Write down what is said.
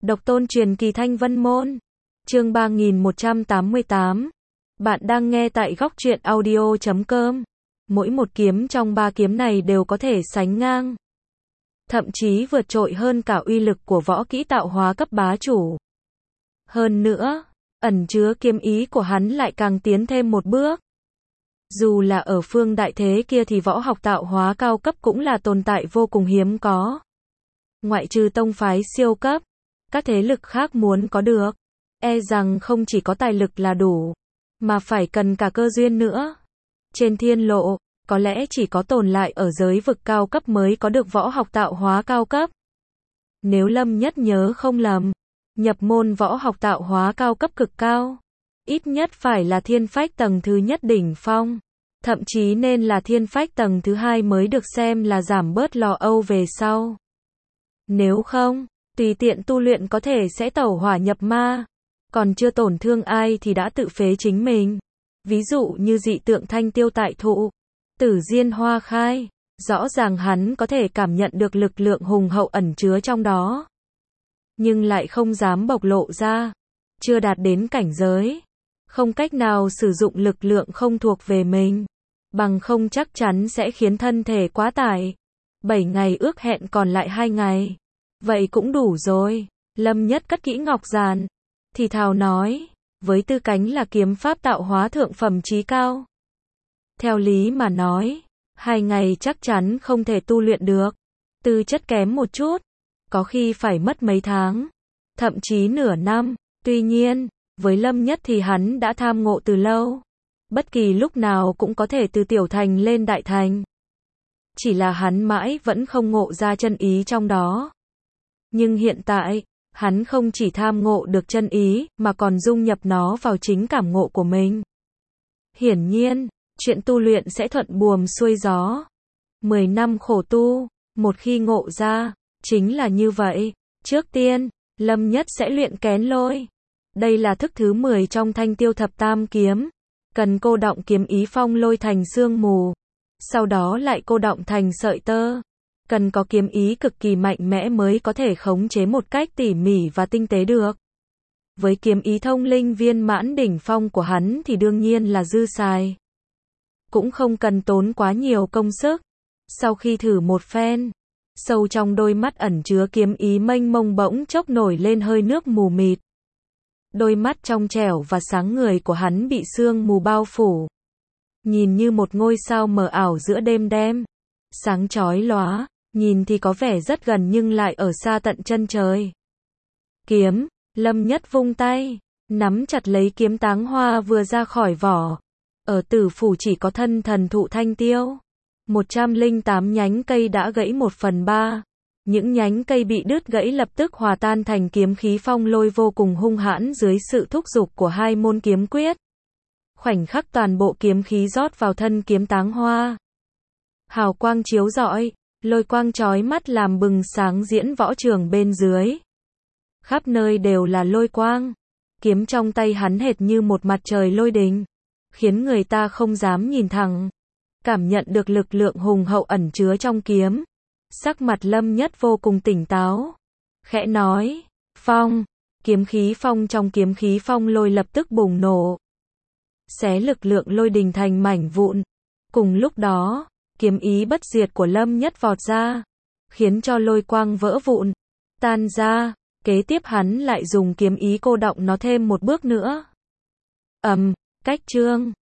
Độc tôn truyền kỳ Thanh Vân Môn. Chương 3188. Bạn đang nghe tại góc truyện audio.com. Mỗi một kiếm trong ba kiếm này đều có thể sánh ngang, thậm chí vượt trội hơn cả uy lực của võ kỹ tạo hóa cấp bá chủ. Hơn nữa, ẩn chứa kiếm ý của hắn lại càng tiến thêm một bước. Dù là ở phương đại thế kia thì võ học tạo hóa cao cấp cũng là tồn tại vô cùng hiếm có. Ngoại trừ tông phái siêu cấp, các thế lực khác muốn có được, e rằng không chỉ có tài lực là đủ, mà phải cần cả cơ duyên nữa. Trên thiên lộ, có lẽ chỉ có tồn lại ở giới vực cao cấp mới có được võ học tạo hóa cao cấp. Nếu Lâm Nhất nhớ không lầm, nhập môn võ học tạo hóa cao cấp cực cao, ít nhất phải là thiên phách tầng thứ nhất đỉnh phong, thậm chí nên là thiên phách tầng thứ hai mới được xem là giảm bớt lo âu về sau. Nếu không, tùy tiện tu luyện có thể sẽ tẩu hỏa nhập ma, còn chưa tổn thương ai thì đã tự phế chính mình. Ví dụ như dị tượng thanh tiêu tại thụ, tử diên hoa khai, rõ ràng hắn có thể cảm nhận được lực lượng hùng hậu ẩn chứa trong đó, nhưng lại không dám bộc lộ ra, chưa đạt đến cảnh giới, không cách nào sử dụng lực lượng không thuộc về mình, bằng không chắc chắn sẽ khiến thân thể quá tải. 7 ngày ước hẹn còn lại 2 ngày. Vậy cũng đủ rồi. Lâm Nhất cất kỹ ngọc giản, thì thào nói, với tư cách là kiếm pháp tạo hóa thượng phẩm chí cao. Theo lý mà nói, 2 ngày chắc chắn không thể tu luyện được. Tư chất kém một chút, có khi phải mất mấy tháng, thậm chí nửa năm. Tuy nhiên, với Lâm Nhất thì hắn đã tham ngộ từ lâu. Bất kỳ lúc nào cũng có thể từ tiểu thành lên đại thành. Chỉ là hắn mãi vẫn không ngộ ra chân ý trong đó. Nhưng hiện tại, hắn không chỉ tham ngộ được chân ý, mà còn dung nhập nó vào chính cảm ngộ của mình. Hiển nhiên, chuyện tu luyện sẽ thuận buồm xuôi gió. 10 năm khổ tu, một khi ngộ ra, chính là như vậy. Trước tiên, Lâm Nhất sẽ luyện kén lôi. Đây là thức thứ 10 trong Thanh Tiêu Thập Tam Kiếm. Cần cô đọng kiếm ý phong lôi thành sương mù. Sau đó lại cô đọng thành sợi tơ. Cần có kiếm ý cực kỳ mạnh mẽ mới có thể khống chế một cách tỉ mỉ và tinh tế được. Với kiếm ý thông linh viên mãn đỉnh phong của hắn thì đương nhiên là dư xài. Cũng không cần tốn quá nhiều công sức. Sau khi thử một phen, sâu trong đôi mắt ẩn chứa kiếm ý mênh mông bỗng chốc nổi lên hơi nước mù mịt. Đôi mắt trong trẻo và sáng người của hắn bị sương mù bao phủ, nhìn như một ngôi sao mờ ảo giữa đêm đêm, sáng chói lóa, nhìn thì có vẻ rất gần nhưng lại ở xa tận chân trời. Kiếm, Lâm Nhất vung tay, nắm chặt lấy kiếm táng hoa vừa ra khỏi vỏ. Ở Tử phủ chỉ có thân thần thụ thanh tiêu, 108 nhánh cây đã gãy 1/3. Những nhánh cây bị đứt gãy lập tức hòa tan thành kiếm khí phong lôi vô cùng hung hãn dưới sự thúc giục của hai môn kiếm quyết. Khoảnh khắc toàn bộ kiếm khí rót vào thân kiếm táng hoa. Hào quang chiếu rọi, lôi quang chói mắt làm bừng sáng diễn võ trường bên dưới. Khắp nơi đều là lôi quang. Kiếm trong tay hắn hệt như một mặt trời lôi đình, khiến người ta không dám nhìn thẳng. Cảm nhận được lực lượng hùng hậu ẩn chứa trong kiếm. Sắc mặt Lâm Nhất vô cùng tỉnh táo. Khẽ nói, phong, kiếm khí phong trong kiếm khí phong lôi lập tức bùng nổ, xé lực lượng lôi đình thành mảnh vụn. Cùng lúc đó, kiếm ý bất diệt của Lâm Nhất vọt ra, khiến cho lôi quang vỡ vụn, tan ra. Kế tiếp hắn lại dùng kiếm ý cô đọng nó thêm một bước nữa. Cách chương